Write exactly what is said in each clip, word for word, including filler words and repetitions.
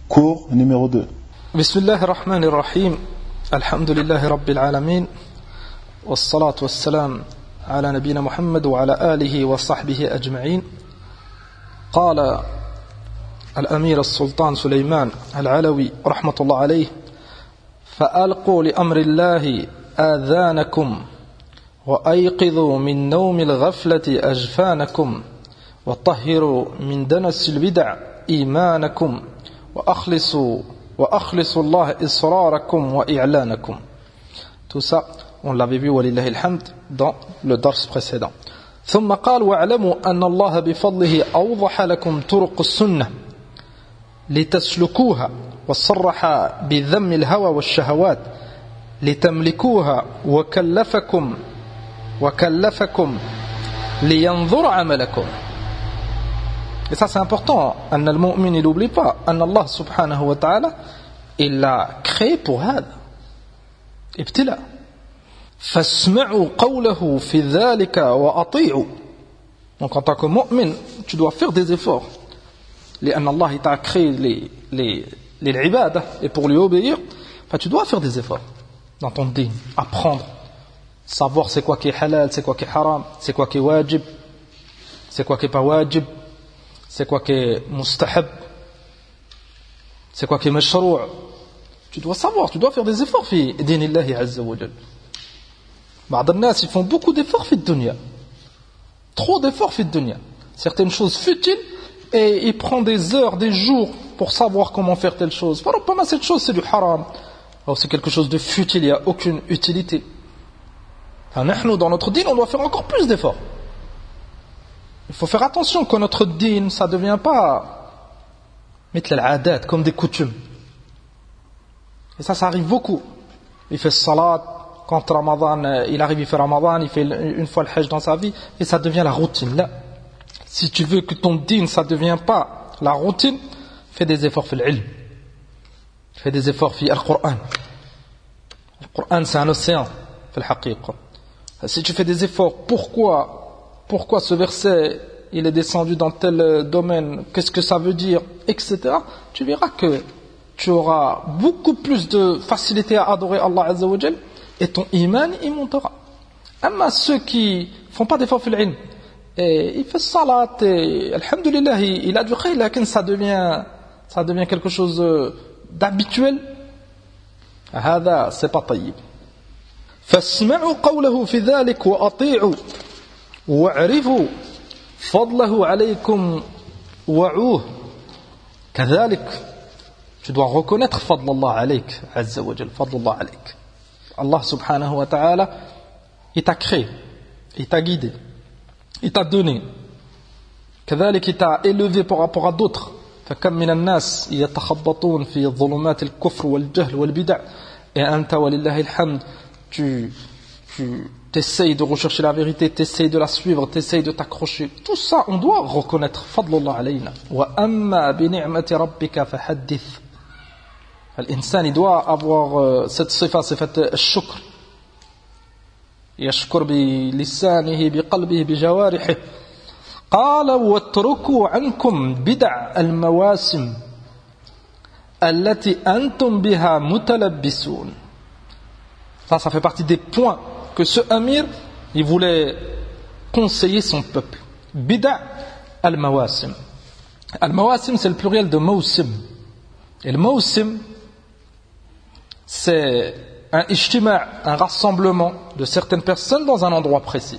Cours numéro deux. Bismillah ar-Rahman ar-Rahim. Alhamdulillahi Rabbil Alamin. Wassalatu wassalam ala nabina Muhammad wa ala alihi wa sahbihi ajma'in. Qala al-Amir al-Sultan Sulaiman al-Alawi rahmatullah alayh. فألقوا لأمر الله آذانكم وأيقظوا من نوم الغفلة أجفانكم وطهروا من دنس البدع إيمانكم وأخلصوا وأخلصوا الله إصراركم وإعلانكم. Tout ça, on l'avait vu ولله الحمد dans le dars précédent. ثم قال واعلموا أن الله بفضله أوضح لكم طرق السنة لتسلكوها وصرح بذم الهوى والشهوات لتملكوها وكلفكم وكلفكم لينظر عملكم. Et ça c'est important, أن المؤمن il n'oublie pas أن الله سبحانه وتعالى il l'a créé pour هذا ابتلاء. فاسمعوا قوله في ذلك وأطيعوا. Donc en tant que mu'min tu dois faire des efforts لأن الله t'a créé les, les, les ibadah et pour lui obéir, enfin, tu dois faire des efforts dans ton din, apprendre, savoir c'est quoi qui est halal, c'est quoi qui est haram, c'est quoi qui est wajib, c'est quoi qui est pas wajib, c'est quoi qui est mustahab, c'est quoi qui est mashrou'. Tu dois savoir, tu dois faire des efforts fi dinillahi azza wa jal. بعض الناس ils font beaucoup d'efforts fi dunya, trop d'efforts fi dunya, certaines choses futiles, et il prend des heures, des jours pour savoir comment faire telle chose. Pas cette chose c'est du haram, alors c'est quelque chose de futile, il n'y a aucune utilité. Nous, dans notre dîn, on doit faire encore plus d'efforts. Il faut faire attention que notre dîn, ça ne devient pas mettre l'adat comme des coutumes. Et ça, ça arrive beaucoup. Il fait salat, quand Ramadan, il arrive, il fait Ramadan, il fait une fois le hajj dans sa vie, et ça devient la routine. Là, si tu veux que ton dîn, ça ne devient pas la routine, fais des efforts في العلم. Fais des efforts في القرآن. Le Coran, c'est un océan, في الحقيقة. Si tu fais des efforts, pourquoi, pourquoi ce verset, il est descendu dans tel domaine, qu'est-ce que ça veut dire, et cetera, tu verras que tu auras beaucoup plus de facilité à adorer Allah Azza wa Jal, et ton iman, il montera. Amma ceux qui font pas d'efforts في العلم, et il fait salat, et alhamdulillah, il, il a du khayr, mais ça devient, ça devient quelque chose d'habituel. هذا c'est pas طيب. فاسمعوا قوله في ذلك وأطيعوا واعرفوا فضله عليكم وعوه. كذلك tu dois reconnaître فضل الله عليك عز وجل, فضل الله عليك. Allah subhanahu wa ta'ala, il t'a créé, il t'a guidé, il t'a donné, كذلك il t'a élevé par rapport à d'autres. فكم من الناس يتخبطون في ظلمات الكفر والجهل والبدع, et أنت ولله الحمد tu tu t'essayes de rechercher la vérité, t'essayes de la suivre, t'essayes de t'accrocher. Tout ça on doit reconnaître فضل الله علينا. وأما بنعمة ربك فحدث. الإنسان il doit avoir cette صفة, صفة الشكر, يشكر بلسانه بقلبه بجوارحه. قال واتركوا عنكم بدع المواسم التي أنتم بها متلبسون. Ça, ça fait partie des points que ce Amir, il voulait conseiller son peuple. Bida' al-mawasim. Al-mawasim, c'est le pluriel de mawsim. Et le mawsim, c'est un ijtima', un rassemblement de certaines personnes dans un endroit précis.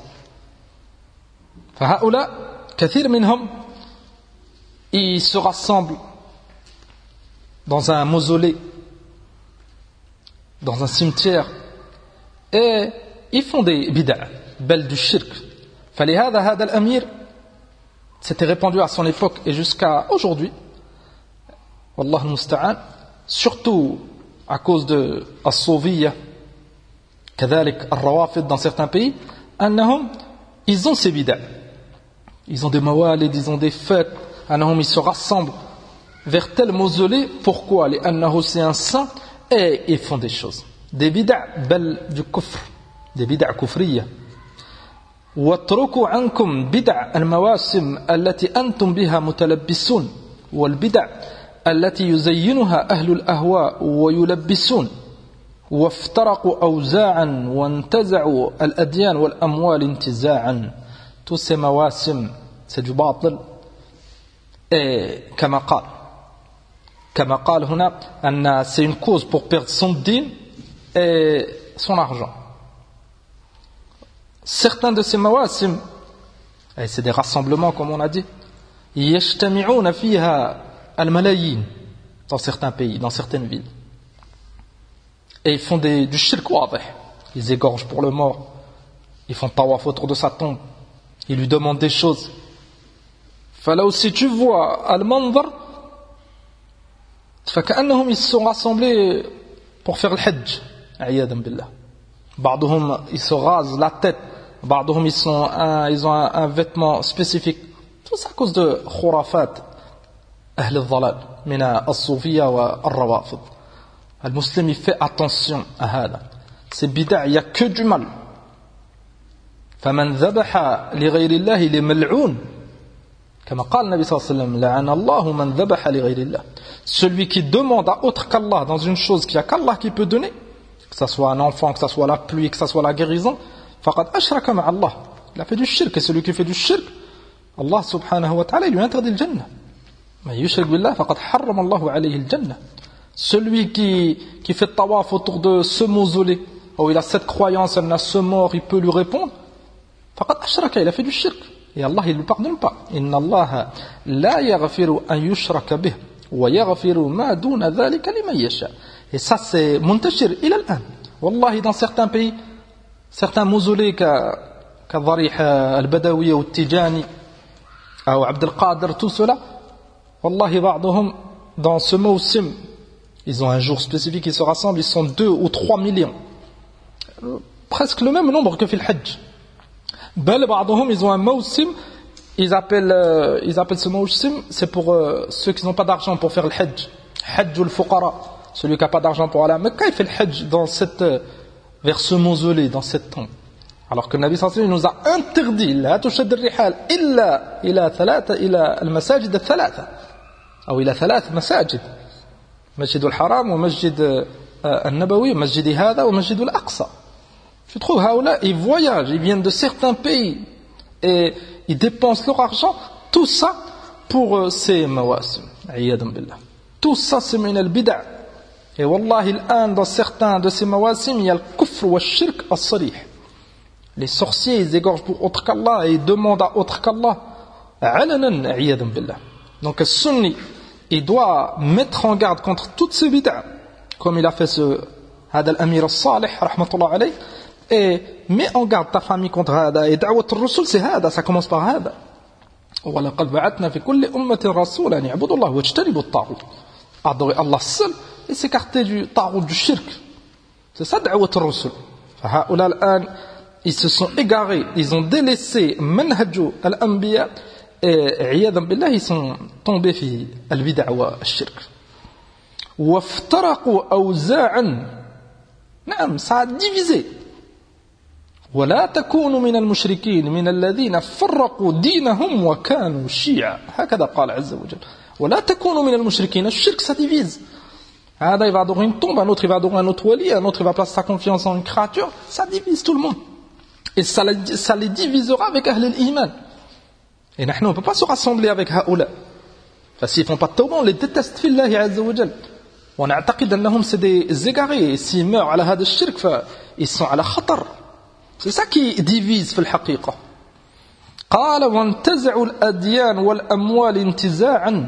فهؤلاء كثير منهم ils se rassemblent dans un mausolée, dans un cimetière, et ils font des bid'a, bel du shirk. فلهذا هذا الأمير, c'était répandu à son époque et jusqu'à aujourd'hui, والله المستعان, surtout à cause de الصوفية, كذلك الروافض dans certains pays, أنهم ils ont ces bid'a, ils ont des mawalid, ils ont des fêtes, أنهم ils se rassemblent vers tel mausolée. Pourquoi? لأنه c'est un saint, et ils font des choses, des bid'a bel du kufr, des bid'a kufriya. واتركوا عنكم بدع المواسم التي أنتم بها متلبسون. والبدع التي يزينها أهل الأهواء ويلبسون وافترقوا أوزاعا وانتزعوا الأديان والأموال انتزاعا. Tous ces mawasim, c'est du batil. Et كما قال كما قال هنا أن c'est une cause pour perdre son din et son argent. Certains de ces mawasim, et c'est des rassemblements comme on a dit, يجتمعون فيها الملايين dans certains pays, dans certaines villes. Et ils font des, du shirk wadih. Ils égorgent pour le mort. Ils font tawaf autour de sa tombe. Ils lui demandent des choses. Là aussi tu vois al-manzar, فكأنهم ils se sont rassemblés pour faire le hajj. عياذا بالله. بعضهم ils se rasent la tête. بعضهم ils sont un, ils ont un, un vêtement spécifique. Tout ça à cause de khurafat أهل الضلال من الصوفية والروافض. Le musulman il fait attention à هذا. C'est bid'a, il y a que du mal. فمن ذبح لغير الله لملعون كما قال النبي صلى الله عليه وسلم لعن الله من ذبح لغير الله. Celui qui demande à autre qu'Allah dans une chose qu'il n'y a qu'Allah qui peut donner, que ce soit un enfant, que ce soit la pluie, que ce soit la guérison, فقد أشرك مع الله. Il a fait du shirk, et celui qui fait du shirk, Allah subhanahu wa ta'ala lui interdit le Jannah. Mais yushrik billah faqad harrama Allahu alayhi al-Jannah. Celui qui, qui fait tawaf autour de ce mausolée, où il a cette croyance, il a ce mort, il peut lui répondre. Faqad ashraka, il a fait du shirk. Et Allah, il ne lui pardonne pas. Inna Allah la yaghfiru an yushraka bih, wa yaghfiru ma duna dhalika liman yasha. Et ça, c'est muntashir ila al-an. Wallahi, dans certains pays, certains mausolées, كضريح البدوية والتيجاني أو عبد القادر, tout cela, wallahi, بعضهم, dans ce mawsim, ils ont un jour spécifique, ils se rassemblent, ils sont deux ou trois millions. Presque le même nombre que fait le Hajj. Bel بعضهم, ils ont un mawsim, ils appellent, euh, ils appellent ce mawsim, c'est pour euh, ceux qui n'ont pas d'argent pour faire le Hajj. Hajj ou le fuqara. Celui qui n'a pas d'argent pour aller à Mecca, il fait le Hajj dans cette, euh, vers ce mausolée, dans cette tombe. Alors que le Nabi sallallahu alayhi wa sallam nous a interdit لا تشد الرحال إلا إلى ثلاثة إلى المساجد الثلاثة أو إلى ثلاث مساجد مسجد الحرام ومسجد النبوي ومسجد هذا ومسجد الأقصى. Tu trouves هؤلاء, ils voyagent, ils viennent de certains pays et ils dépensent leur argent, tout ça pour ces mawasim. عياذا بالله. Tout ça c'est من البدع. Et wallahi الآن dans certains de ces mawasim il y a le kufr wa shirk as-sarih. Les sorciers, ils égorgent pour autre qu'Allah et ils demandent à autre qu'Allah. Alanan, a'iyadun billah. Donc, le sunni, il doit mettre en garde contre toutes ces bid'a, comme il a fait ce Hada al-Amir al-Salih, rahmatullah alayh, et mets en garde ta famille contre Hada. Et da'wat al-Rasul, c'est Hada, ça commence par Hada. وَلَقَدْ بَعَثْنَا فِي كُلِّ أُمَّةٍ رَسُولًا أَنِ اعْبُدُوا اللَّهَ وَاجْتَنِبُوا الطَّاغُوتَ. Adorer Allah seul et s'écarter du tarout, du shirk. C'est ça da'wat al-Rasul. فهؤلاء الآن ils se sont égarés, ils ont délaissé manhaju al-anbiya et iyadan billah, ils sont tombés fi al-bid'a wa al-shirk. Waftaraqu awza'an. Naam, ça a divisé. ولا تكونوا من المشركين من الذين فرقوا دينهم وكانوا شيعا. هكذا قال عز وجل. ولا تكونوا من المشركين. الشرك ça divise. هذا il va adorer une tombe, un autre il va adorer un autre wali, un autre il va placer sa confiance en une créature, ça divise tout le monde. Et ça, ça les divisera avec Ahl al-Iman. Et nous, on ne peut pas se rassembler avec Haoula. Parce qu'ils ne font pas de tawbah, on les déteste fillahi azza wa jal. On a attaqid annahum c'est des égarés. Et s'ils meurent à la hada shirk, ils sont à la khatar. C'est ça qui divise fil haqiqa. قال وانتزعوا الأديان والأموال انتزاعا.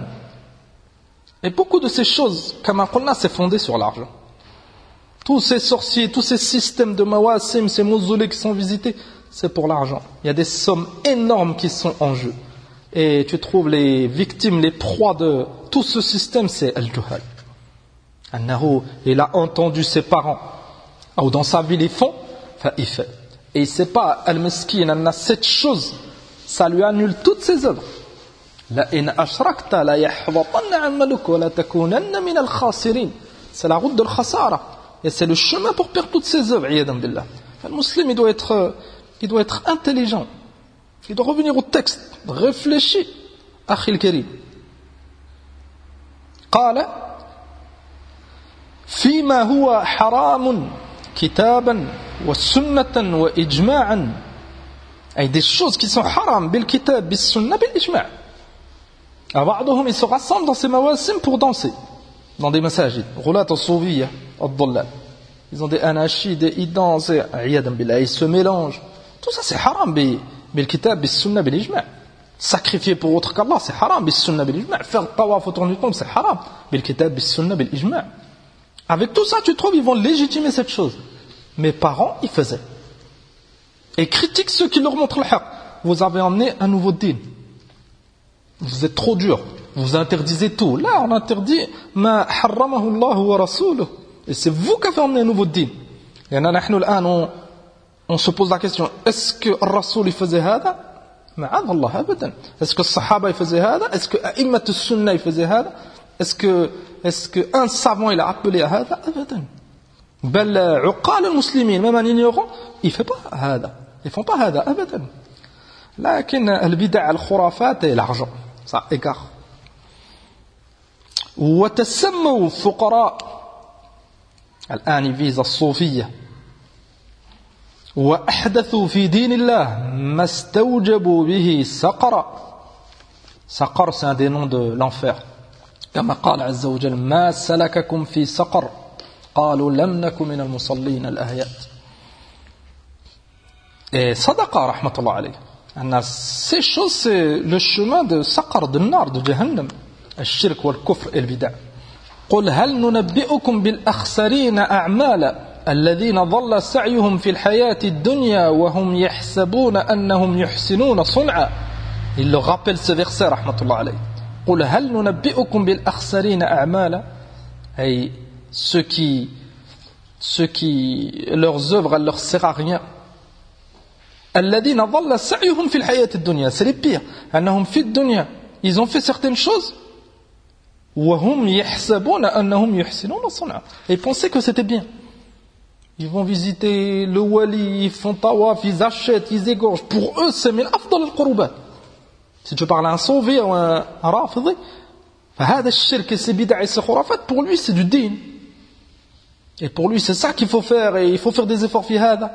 Et beaucoup de ces choses, comme on a, c'est fondé sur l'argent. Tous ces sorciers, tous ces systèmes de mawasim, ces mausolées qui sont visités, c'est pour l'argent. Il y a des sommes énormes qui sont en jeu. Et tu trouves les victimes, les proies de tout ce système, c'est al-juhal. Annahu, il a entendu ses parents, ou dans sa vie, ils font, il fait. Et il ne sait pas, al-meskin, il a cette chose, ça lui annule toutes ses œuvres. La in ashrakta la yahbatanna amaluka wa la takunanna min al-khasirin. C'est la route de l'khasara. Et c'est le chemin pour perdre toutes ses œuvres. Le musulman, il doit être, il doit être intelligent. Il doit revenir au texte, réfléchir. Akhil Karim. قال فيما هو حرام كتابا وسنة وإجماعا أي des choses qui sont haram بالكتاب بالسنة بالإجماع. بعضهم ils se rassemblent dans ces mawasim pour danser dans des masajid غلاة الصوفية الضلال. Ils ont des anachis, des ils dansent, ils se mélangent. Tout ça c'est haram بالكتاب بالسنة بالإجماع. Sacrifier pour autre qu'Allah c'est haram بالسنة بالإجماع. Faire le tawaf autour du tombe c'est haram بالكتاب بالسنة بالإجماع. Avec tout ça tu trouves ils vont légitimer cette chose. Mes parents ils faisaient. Et critiquent ceux qui leur montrent le haqq. Vous avez emmené un nouveau din. Vous êtes trop dur. Vous interdisez tout. Là, on interdit ma harramahu Allah wa rasuluh. Et c'est vous qui avez emmené un nouveau din. Et on, on se pose la question, est-ce que le Rasoul il faisait hada? Ma'ad Allah, abadan. Est-ce que le Sahaba il faisait hada? Est-ce que A'immat al-Sunnah il faisait hada? Est-ce que, est-ce que un savant il a appelé à hada? Abadan. Bel uqal al-muslimin, même un ignorant, il fait pas hada. Ils font pas hada, abadan. لكن البدع الخرافات et l'argent ça égare. وتسموا فقراء الآن يفيز الصوفية وأحدثوا في دين الله ما استوجبوا به سقر. سقر c'est un des noms de l'enfer. كما قال عز وجل ما سلككم في سقر قالوا لم نكن من المصلين الآيات. Et Sadaqa rahmatullah alayh. Ces choses, c'est le chemin de Saqar, de Nar, de Jahannam. الشرك والكفر البدع. قل هل ننبئكم بالأخسرين أعمالا الذين ضل سعيهم في الحياة الدنيا وهم يحسبون أنهم يحسنون صنعا. Il leur rappelle ce verset rahmatullah alayh. قل هل ننبئكم بالأخسرين أعمالا. Et ceux qui, ceux qui, leurs œuvres, elles leur servent à rien. الذين ضل سعيهم في الحياة الدنيا. C'est les pires. أنهم في الدنيا. Ils ont fait certaines choses. وهم يحسبون أنهم يحسنون صنعا. Et ils pensaient que c'était bien. Ils vont visiter le wali, ils font tawaf, ils achètent, ils égorgent. Pour eux, c'est min afdal al-qurubat. Si tu parles à un sauvé ou un rafidi, فهذا الشرك et ces bid'a et ces khurafat, pour lui, c'est du din. Et pour lui, c'est ça qu'il faut faire. Et il faut faire des efforts في هذا.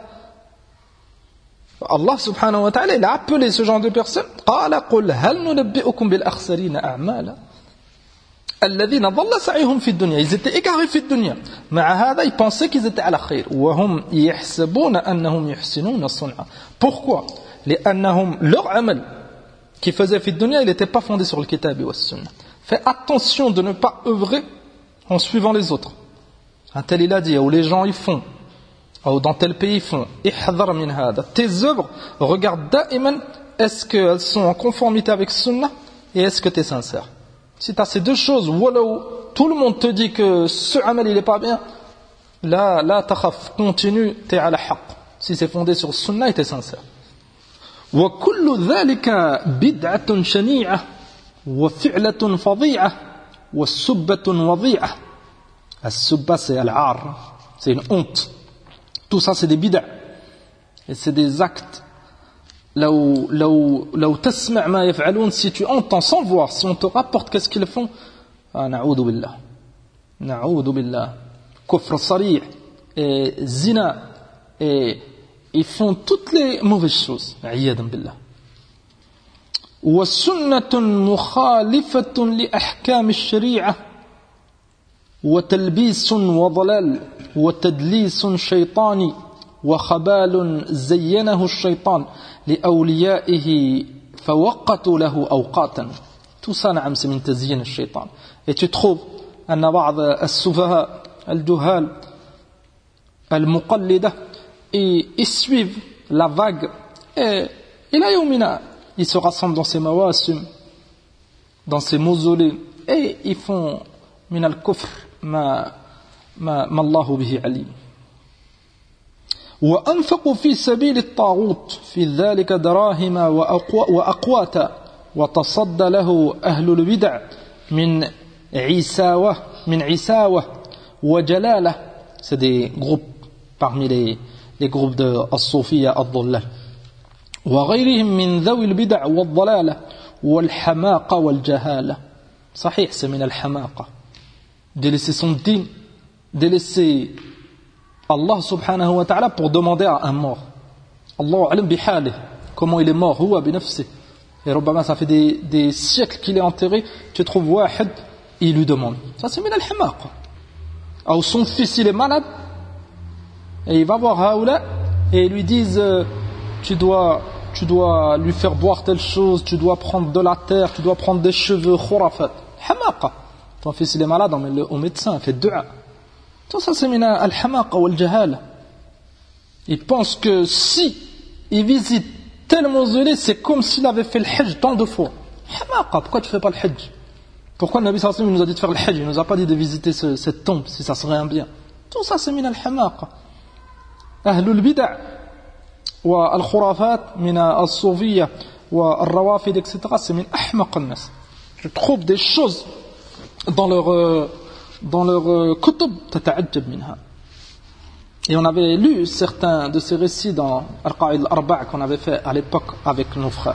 Allah subhanahu wa ta'ala il a appelé ce genre de personnes قال قل هل ننبئكم بالأخسرين أعمالا الذين ضل سعيهم في الدنيا. Ils étaient égarés في الدنيا. مع هذا ils pensaient qu'ils étaient على خير وهم يحسبون أنهم يحسنون صنعا. Pourquoi? لأنهم leur amal qu'ils faisaient في الدنيا il n'était pas fondé sur le kitab wa sunna. Fais attention de ne pas œuvrer en suivant les autres. Un tel il a dit où les gens ils font ou dans tel pays ils font ihdar min hada. Tes œuvres regarde da'iman est-ce qu'elles sont en conformité avec sunna et est-ce que tu es sincère. Si tu as ces deux choses walau tout le monde te dit que ce amal il est pas bien, là la takhaf, continue, tu es ala haqq. Si c'est fondé sur sunna et tu es sincère. Wa kullu dhalika bid'atun shani'ah wa fi'latun fadhi'ah wa subbatun wadhi'ah. As-subba c'est al-'ar, c'est une honte. Tout ça c'est des bid'a et c'est des actes là où là où là où tasma' ma yaf'alun, si tu entends sans voir, si on te rapporte qu'est-ce qu'ils font, ah na'oudhu billah na'oudhu billah kufr sarih et zina et ils font toutes les mauvaises choses a'iyadan billah. Wa sunnatun mukhalifatun li ahkam ash-shari'ah wa talbisun wa dhalal وتدليس شيطاني وخبال زينه الشيطان لأوليائه فوقتوا له أوقاتا. Tout ça نعم c'est من تزيين الشيطان. Et tu trouves أن بعض السفهاء الجهال المقلدة ils suivent la vague et إلى يومنا ils se rassemblent dans ces mawasim, dans ces mausolées et ils font من الكفر ما ما, ما الله به عليم. وأنفقوا في سبيل الطاغوت في ذلك دراهم وأقواتا وتصدى له أهل البدع من عيساوة من عيساوة وجلالة. C'est des groupes parmi les, les groupes de الصوفية الضلال. وغيرهم من ذوي البدع والضلالة والحماقة والجهالة. صحيح c'est من الحماقة délaisser son din, délaisser Allah subhanahu wa ta'ala pour demander à un mort. Allahu alam bihalih, comment il est mort, huwa bi nafsih. Et Rabbama, ça fait des, des siècles qu'il est enterré, tu trouves wahid, il lui demande. Ça c'est min al-hamaq. Ou son fils il est malade, et il va voir Haoula, et ils lui disent euh, tu dois, tu dois lui faire boire telle chose, tu dois prendre de la terre, tu dois prendre des cheveux, khurafat. Hamaqa. Ton fils il est malade, emmène-le au médecin, fais dua. Tout ça c'est min al-hamaqa wal-jahala. Il pense que si il visite tel mausolée, c'est comme s'il avait fait le hajj tant de fois. Hamaqa, pourquoi tu fais pas le hajj? Pourquoi le Nabi sallallahu alayhi wa sallam nous a dit de faire le hajj? Il nous a pas dit de visiter ce, cette tombe, si ça serait un bien. Tout ça c'est min al-hamaqa. Ahlul bid'a wa al-khurafat min al-soufiyya wa al-rawafid, et cetera. C'est min ahmaq al-nas. Je trouve des choses dans leur euh, dans leur euh, kutub tata'ajjab minha. Et on avait lu certains de ces récits dans Al-Qa'id al-Arba' qu'on avait fait à l'époque avec nos frères.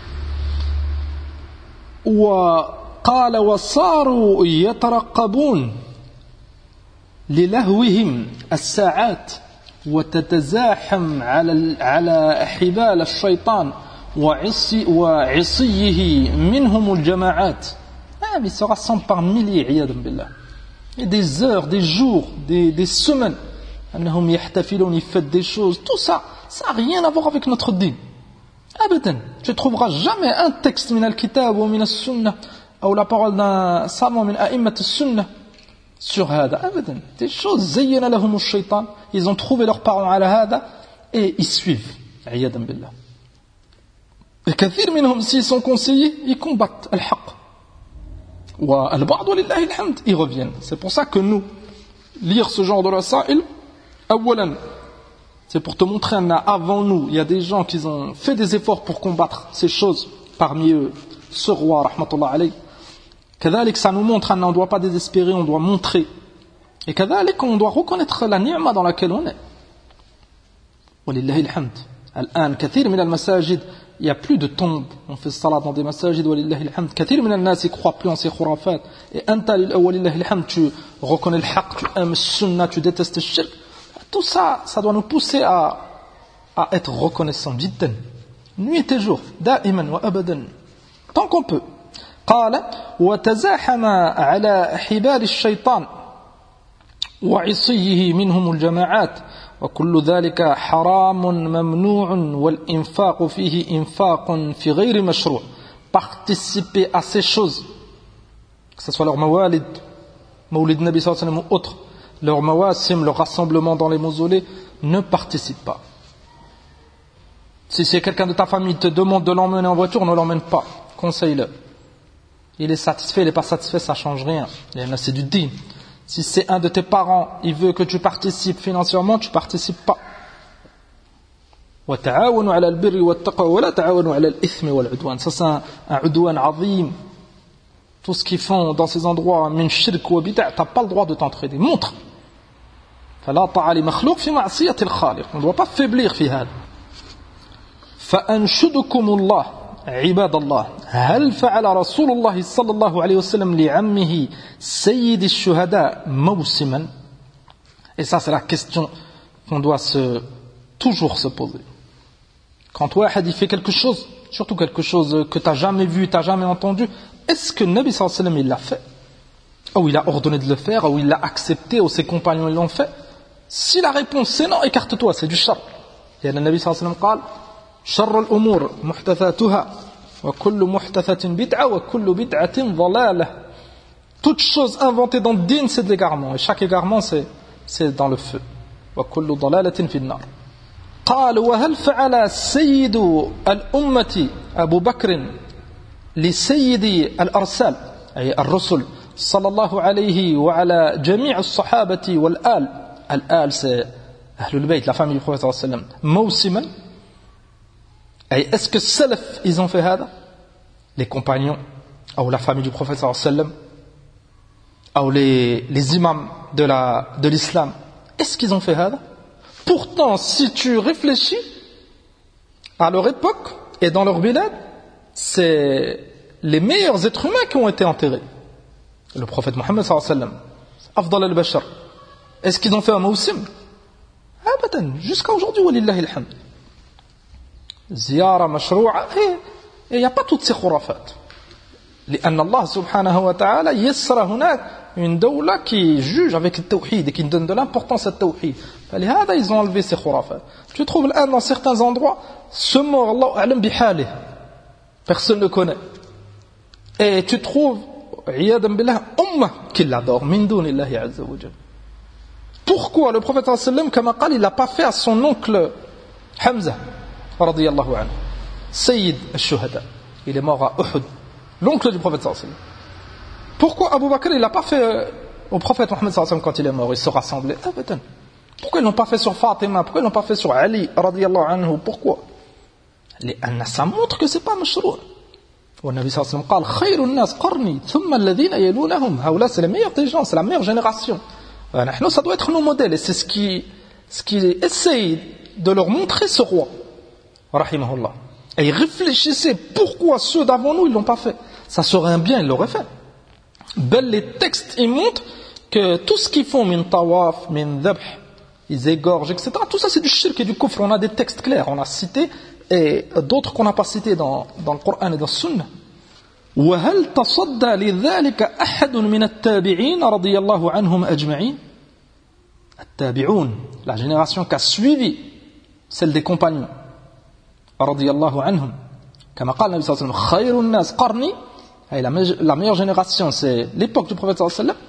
وقال وصاروا يترقبون للهوهم الساعات وتتزاحم على على حبال الشيطان وعصي وعصيه منهم الجماعات. Ah, mais ils se rassemblent par milliers, عياذا بالله. Et des heures, des jours, des, des semaines. أنهم يحتفلون, ils fêtent des choses. Tout ça, ça n'a rien à voir avec notre din. Abadan. Tu ne trouveras jamais un texte min al-kitab ou min al-sunnah ou la parole d'un savant min a'immat al-sunnah sur hada. Abadan. Des choses, zayyana lahum al-shaytan. Ils ont trouvé leurs parents à la hada et ils suivent. عياذا بالله. Et kathir minhum, s'ils sont conseillés, ils combattent al-haq. Wa al-ba'd wa lillahi al-hamd, ils reviennent. C'est pour ça que nous, lire ce genre de rasail, awalan, c'est pour te montrer qu'avant nous, il y a des gens qui ont fait des efforts pour combattre ces choses, parmi eux, ce roi, rahmatullah alayhi. Kadhalik, ça nous montre qu'on ne doit pas désespérer, on doit montrer. Et kadhalik, on doit reconnaître la ni'ma dans laquelle on est. Walillahi alhamd. Al-an, kathir min al-masajid, il n'y a plus de tombes. On fait salat dans des masajid, walillahi alhamd. Kathir min al-nas, ils ne croient plus en ces khurafat. Et anta, walillahi alhamd, tu reconnais le haqq, tu aimes le sunnah, tu détestes le shirk. Tout ça, ça doit nous pousser à, à être reconnaissants, jiddan. Nuit et jour, da'iman wa abadan. Tant qu'on peut. قال وتزاحم على حبال الشيطان وعصيه منهم الجماعات وكل ذلك حرام ممنوع والإنفاق فيه إنفاق في غير مشروع. Participer à ces choses, que ce soit leur mawalid, mawlid Nabi sallallahu alayhi wa sallam ou autre, leur mawasim, leur rassemblement dans les mausolées, ne participe pas. Si c'est quelqu'un de ta famille te demande de l'emmener en voiture, ne l'emmène pas, conseille-le. Il est satisfait, il n'est pas satisfait, ça ne change rien. C'est du din. Si c'est un de tes parents, il veut que tu participes financièrement, tu ne participes pas. وَتَعَاوَنُوا عَلَى الْبِرِّ وَالتَّقْوَى وَلَا تَعَاوَنُوا عَلَى الْإِثْمِ وَالْعُدْوَانِ. Ça c'est un, un udwan azim. Tout ce qu'ils font dans ces endroits, min shirk wa bid'a, tu n'as pas le droit de t'entraider. Montre. فَلَا طَاعَ لِمَخْلُوقٍ فِي مَعْصِيَةِ الْخَالِقِ. On ne doit pas faiblir في هذا. فأنشدكم الله عباد الله هل فعل رسول الله صلى الله عليه وسلم لعمه سيد الشهداء موسما. Et ça c'est la question qu'on doit se, toujours se poser. Quand toi il fait quelque chose, surtout quelque chose que tu n'as jamais vu, tu n'as jamais entendu, est-ce que Nabi sallallahu alayhi wa sallam il l'a fait, ou il a ordonné de le faire, ou il l'a accepté, ou ses compagnons l'ont fait? Si la réponse c'est non, écarte-toi, c'est du shar. Et le Nabi sallallahu alayhi wa sallam dit شر الأمور محدثاتها وكل محدثة بدعة وكل بدعة ضلالة. Toute chose inventée dans le din, c'est de l'égarement, et chaque égarement c'est, c'est dans le feu. وكل ضلالة في النار. قال وهل فعل سيد الأمة أبو بكر لسيد الأرسال أي الرسل صلى الله عليه وعلى جميع الصحابة والآل. الآل c'est أهل البيت, la famille du prophète صلى الله عليه وسلم. موسما. Et est-ce que salaf, ils ont fait hada? Les compagnons, ou la famille du prophète sallallahu alayhi wa sallam, ou les, les imams de, la, de l'islam, est-ce qu'ils ont fait hada? Pourtant, si tu réfléchis, à leur époque et dans leur bilad, c'est les meilleurs êtres humains qui ont été enterrés. Le prophète Mohammed sallallahu alayhi wa sallam, Afdal al-Bashar. Est-ce qu'ils ont fait un mawsim? Abadan, jusqu'à aujourd'hui, walillahi alhamd. Ziyara mashrou'a, et il n'y a pas toutes ces khurafat. لأن الله سبحانه وتعالى يسر هناك une dawla qui juge avec le tawhid et qui donne de l'importance au tawhid. فلهذا ils ont enlevé ces khurafat. Tu trouves l'un dans certains endroits, ce mort, Allah a'lam bihalih. Personne ne le connaît. Et tu trouves, iyadan billah, ummah qui l'adore, min dunillahi azza wa jalla. Pourquoi le prophète sallallahu alayhi wa sallam, comme qal, il l'a pas fait à son oncle Hamza, radiyallahu anhu, Sayyid al-Shuhada. Il est mort à Uhud, l'oncle du prophète sallallahu alayhi wa sallam. Pourquoi Abu Bakr, il l'a pas fait au prophète Mohammed sallallahu alayhi wa sallam quand il est mort, il se rassemblait? Abadan. Pourquoi ils l'ont pas fait sur Fatima? Pourquoi ils l'ont pas fait sur Ali, radiyallahu anhu? Pourquoi? Ça montre que c'est pas mashrou'. والنبي صلى الله عليه وسلم قال خير الناس قرني ثم الذين يلونهم هؤلاء c'est les meilleurs des gens, c'est la meilleure génération. نحن ça doit être nos modèles et c'est ce qui ce qui essaye de leur montrer ce roi rahimahullah. Et ils réfléchissaient pourquoi ceux d'avant nous ils l'ont pas fait. Ça serait un bien, ils l'auraient fait. Bel les textes ils montrent que tout ce qu'ils font min tawaf, min dhabh, ils égorgent et cetera. Tout ça c'est du shirk et du kufr. On a des textes clairs, on a cité et d'autres qu'on n'a pas cités dans, dans le Coran et dans le Sunna. وهل تصدى لذلك أحد من التابعين رضي الله عنهم أجمعين؟ التابعون, la génération qui a suivi celle des compagnons رضي الله عنهم كما قال النبي صلى الله عليه وسلم خير الناس قرني, la meilleure génération c'est l'époque du prophète صلى الله عليه وسلم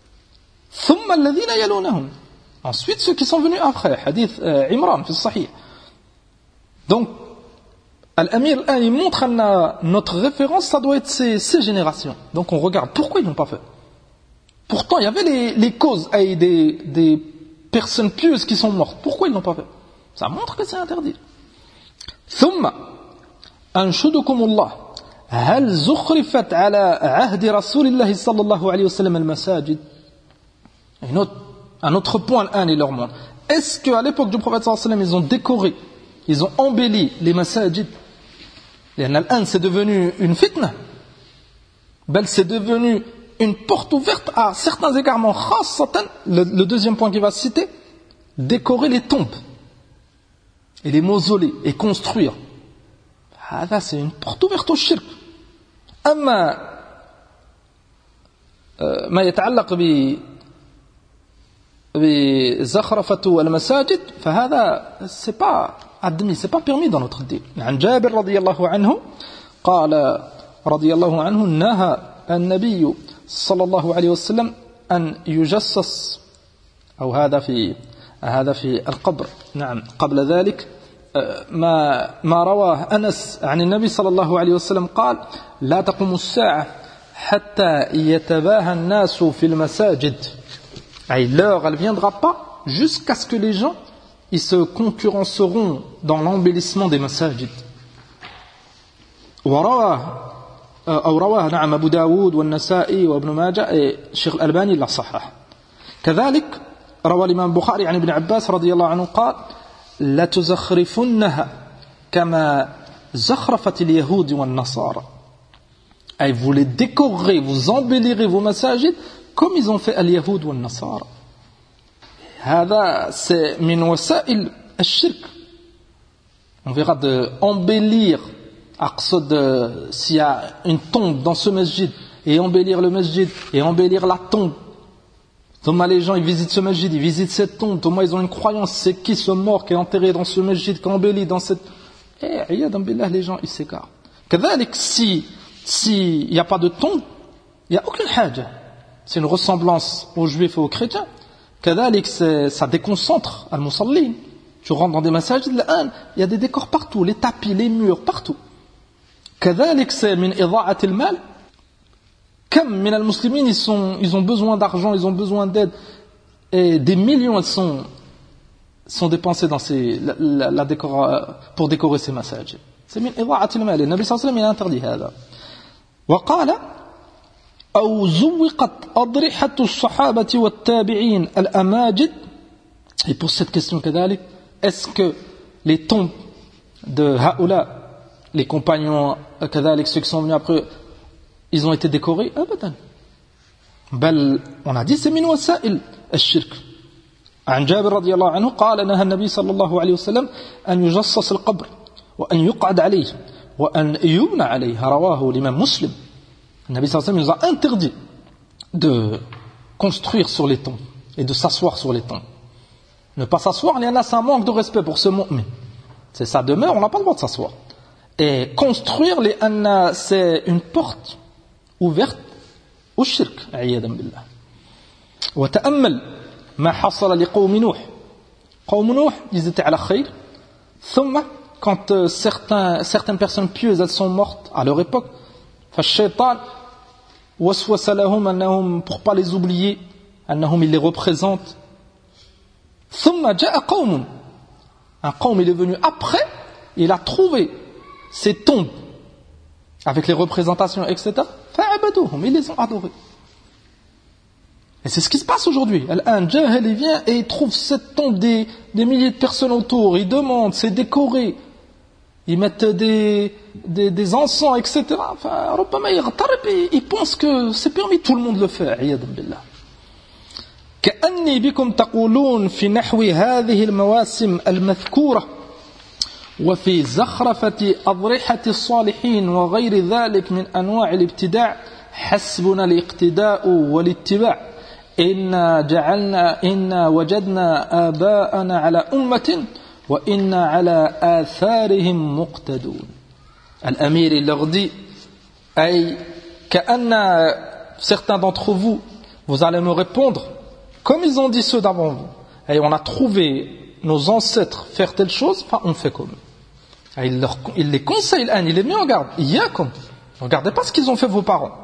ثم الذين يلونهم, ensuite ceux qui sont venus après, hadith euh, Imran في الصحيح. Donc Al-Amir, il montre à notre référence, ça doit être ces, ces générations. Donc on regarde, pourquoi ils n'ont pas fait? Pourtant, il y avait les, les causes et des, des personnes pieuses qui sont mortes. Pourquoi ils n'ont pas fait? Ça montre que c'est interdit. ثم أنشدكم الله هل زخرفت على عهد رسول الله صلى الله عليه وسلم المساجد. Un autre, un autre point, un, il leur montre. Est-ce qu'à l'époque du prophète sallallahu alayhi wa sallam, ils ont décoré, ils ont embelli les masajid? Et l'un, c'est devenu une fitna. Bel, c'est devenu une porte ouverte à certains égarements. Le, le deuxième point qu'il va citer, décorer les tombes et les mausolées et construire. Ah, là, c'est une porte ouverte au shirk. أما ما يتعلق ب بزخرفة المساجد فهذا c'est pas admis, c'est pas permis dans notre dîme. عن جابر رضي الله عنه قال رضي الله عنه نهى النبي صلى الله عليه وسلم أن يجسس أو هذا في هذا في القبر. نعم قبل ذلك ما ما رواه أنس عن النبي صلى الله عليه وسلم قال لا تقوم الساعة حتى يتباهى الناس في المساجد. أي l'heure elle viendra pas jusqu'à ce que les gens ils se concurrenceront dans l'embellissement des masajid. ورواه أو رواه نعم أبو داود والنسائي وابن ماجه الشيخ الألباني لا صحح. كذلك روى الإمام البخاري عن ابن عباس رضي الله عنه قال لا تزخرفنها كما زخرفت اليهود والنصارى. أي vous les décorerez, vous embellirez vos masajid comme ils ont fait al-Yahoud ou al-Nasara. هذا c'est من وسائل الشرك. On verra de embellir aqsad, s'il y a une tombe dans ce masjid et embellir le masjid et embellir la tombe. Thomas, les gens ils visitent ce masjid, ils visitent cette tombe. Thomas, ils ont une croyance, c'est qui ce mort qui est enterré dans ce masjid, qui est embelli dans cette. Eh, iyadan billah, les gens ils s'écartent. كذلك si s'il n'y a pas de tombe, il n'y a aucune haja. C'est une ressemblance aux juifs et aux chrétiens. كذلك ça déconcentre al-musallin. Tu rentres dans des masajid, il y a des décors partout, les tapis, les murs, partout. كذلك c'est min إضاعة المال. Comme min al-muslimin, ils sont, ils ont besoin d'argent, ils ont besoin d'aide, et des millions elles sont sont dépensés dans ces la, la, la décor, pour décorer ces masajid. C'est min إضاعة المال. Le Nabi sallallahu alayhi wa sallam il a interdit هذا. وقال أو زوقت أضرحة الصحابة والتابعين الأماجد. Et pour cette question كذلك, est-ce que les tombes de Haoula, les compagnons كذلك, ceux qui sont venus après, ils ont été décorés? Abadan. بل on a dit c'est من وسائل الشرك. عن جابر رضي الله عنه قال نهى النبي صلى الله عليه وسلم أن يجصص القبر وأن يقعد عليه وأن يبنى عليه. رواه الإمام مسلم. النبي صلى الله عليه وسلم nous a interdit de construire sur les tombes et de s'asseoir sur les tombes. Ne pas s'asseoir, il y en a, c'est un manque de respect pour ce mu'min. C'est sa demeure, on n'a pas le droit de s'asseoir. Et construire, les anna, c'est une porte ouverte au shirk. عياذا بالله. وتأمل ما حصل لقوم نوح. قوم نوح, ils étaient على خير. ثم, quand euh, certains, certaines personnes pieuses, elles sont mortes à leur époque, فالشيطان وسوس لهم أنهم, pour pas les oublier, أنهم, il les représente. ثم جاء قوم. Un qawm, il est venu après, il a trouvé ces tombes avec les représentations, et cetera. فعبدوهم, ils les ont adorés. Et c'est ce qui se passe aujourd'hui. Un jahil, il vient et il trouve cette tombe, des, des milliers de personnes autour, il demande, c'est décoré, ils mettent des, des, des encens, et cetera. Enfin, ils pensent que c'est permis, tout le monde le fait. عياذا بالله. كأني بكم تقولون في نحو هذه المواسم المذكورة وفي زخرفة أضرحة الصالحين وغير ذلك من أنواع الابتداع حسبنا الاقتداء والاتباع إنا جعلنا إنا وجدنا آباءنا على أمة وإنا على آثارهم مقتدون. الأمير il leur dit أي كأن certains d'entre vous vous allez me répondre comme ils ont dit ceux d'avant vous, et on a trouvé nos ancêtres faire telle chose, enfin on fait comme eux. Et il, leur, il les conseille, il les met en garde. Iyakum, ne regardez pas ce qu'ils ont fait vos parents.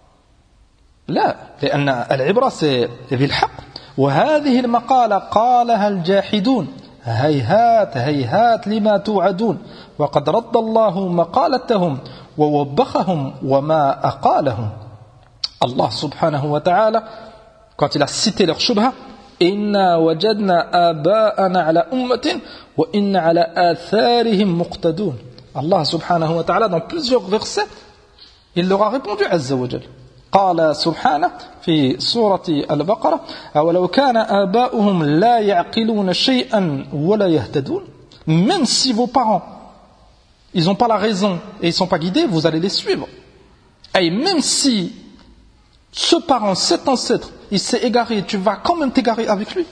لا, لأن العبرة c'est بالحق. وهذه المقالة قالها الجاحدون هيهات هيهات لما توعدون وقد رد الله مقالتهم ووبخهم وما أقالهم. Allah subhanahu wa ta'ala, quand il a cité leur shubha, inna wajadna aba'ana ala ummatin wa inna ala atharihim muqtadun. Allah subhanahu wa ta'ala, dans plusieurs versets, il leur a répondu azza wa jal. قال سبحانه في سورة البقرة أولو كان آباؤهم لا يعقلون شيئا ولا يهتدون. Même si vos parents ils n'ont pas la raison et ils ne sont pas guidés, vous allez les suivre. Et même si ce parent, cet ancêtre, il s'est égaré, tu vas quand même t'égarer avec lui.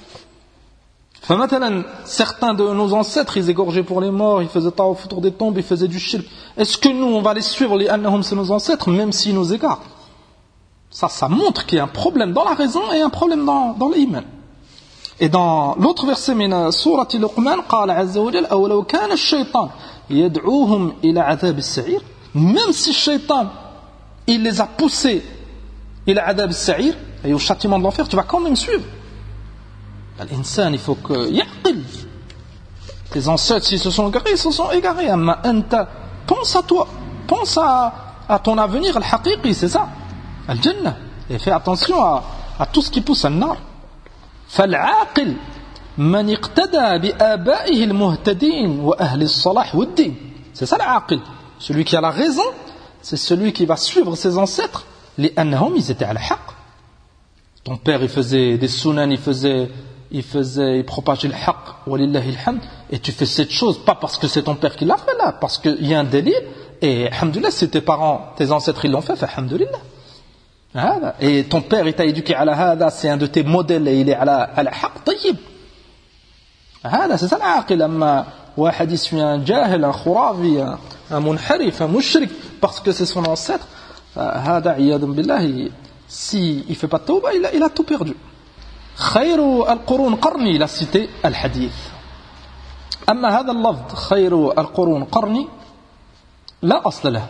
Certains de nos ancêtres, ils égorgeaient pour les morts, ils faisaient tawaf autour des tombes, ils faisaient du shirk. Est-ce que nous, on va les suivre, les annahum, c'est nos ancêtres, même s'ils nous égarent? Ça, ça montre qu'il y a un problème dans la raison et un problème dans, dans l'iman. Et dans l'autre verset, min surati Luqman, قال عز وجل أولو كان الشيطان يدعوهم إلى عذاب السعير. Même si le shaitan, il les a poussés إلى عذاب السعير, et au châtiment de l'enfer, tu vas quand même suivre. L'insan, il faut que yaqil. Tes ancêtres, s'ils se sont égarés, ils se sont égarés. Amma anta, pense à toi, pense à, à ton avenir, al-haqiqi, c'est ça, al-jannah. Et fais attention à, à tout ce qui pousse al-nar. فالعاقل من اقتدى بآبائه المهتدين وأهل الصلاح والدين. C'est ça l'aqil. Celui qui a la raison, c'est celui qui va suivre ses ancêtres. لأنهم ils étaient à la haqq. Ton père il faisait des sunan, il faisait, il faisait, il propageait le haqq, walillahi alhamd, et tu fais cette chose pas parce que c'est ton père qui l'a fait là, parce qu'il y a un délire, et alhamdoulilah, c'est tes parents, tes ancêtres ils l'ont fait, fait alhamdoulilah. Et ton père il t'a éduqué à la hada, c'est un de tes modèles et il est à la, à la haqq, tayyib. C'est ça l'aqil. Amma واحد il suit un jahil, un khurafi, un, un munharif, un mushrik, parce que c'est son ancêtre, هذا عياذ بالله, si il fait pas de tawba, il a, il a tout perdu. خير القرون قرني, la cité الحديث. أما هذا اللفظ خير القرون قرني لا أصل له.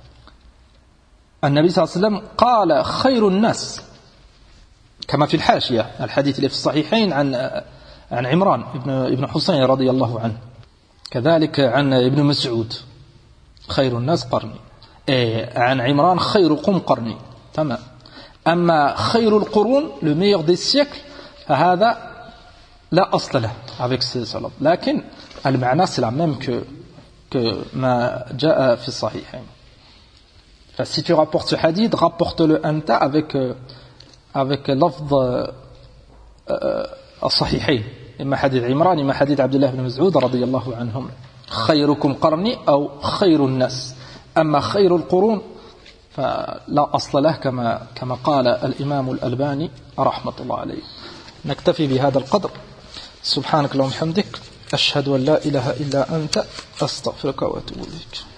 النبي صلى الله عليه وسلم قال خير الناس كما في الحاشية الحديث اللي في الصحيحين عن عن عمران ابن ابن حسين رضي الله عنه, كذلك عن ابن مسعود خير الناس قرني, عن عمران خير قوم قرني. تمام. أما خير القرون, le meilleur des siècles, هذا لا أصل له avec ce salat. لكن المعنى c'est la même que que ما جاء في الصحيحين. Si tu rapportes ce hadith, rapporte-le anta avec euh, avec لفظ الصحيحين إما حديث عمران إما حديث عبد الله بن مسعود رضي الله عنهم خيركم قرني أو خير الناس أما خير القرون فلا أصل له كما كما قال الإمام الألباني رحمة الله عليه. نكتفي بهذا القدر. سبحانك اللهم وبحمدك أشهد أن لا إله إلا أنت أستغفرك وأتوب إليك.